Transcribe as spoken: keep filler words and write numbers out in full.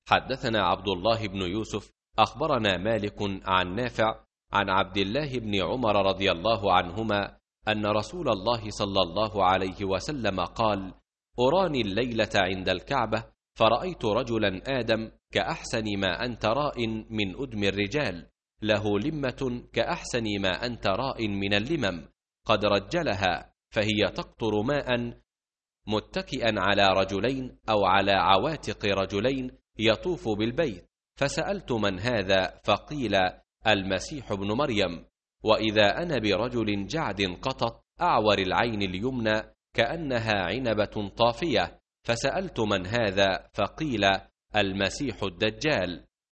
حدثنا عبد الله بن يوسف أخبرنا مالك عن نافع عن عبد الله بن عمر رضي الله عنهما أن رسول الله صلى الله عليه وسلم قال: أراني الليلة عند الكعبة فرأيت رجلا آدم كأحسن ما أنت راء من أدم الرجال، له لمة كأحسن ما أنت راء من اللمم، قد رجلها فهي تقطر ماء، متكئا على رجلين أو على عواتق رجلين يطوف بالبيت. فسألت: من هذا؟ فقيل: المسيح ابن مريم. وإذا أنا برجل جعد قطط أعور العين اليمنى كأنها عنبة طافية، فسألت: من هذا؟ فقيل: المسيح الدجال.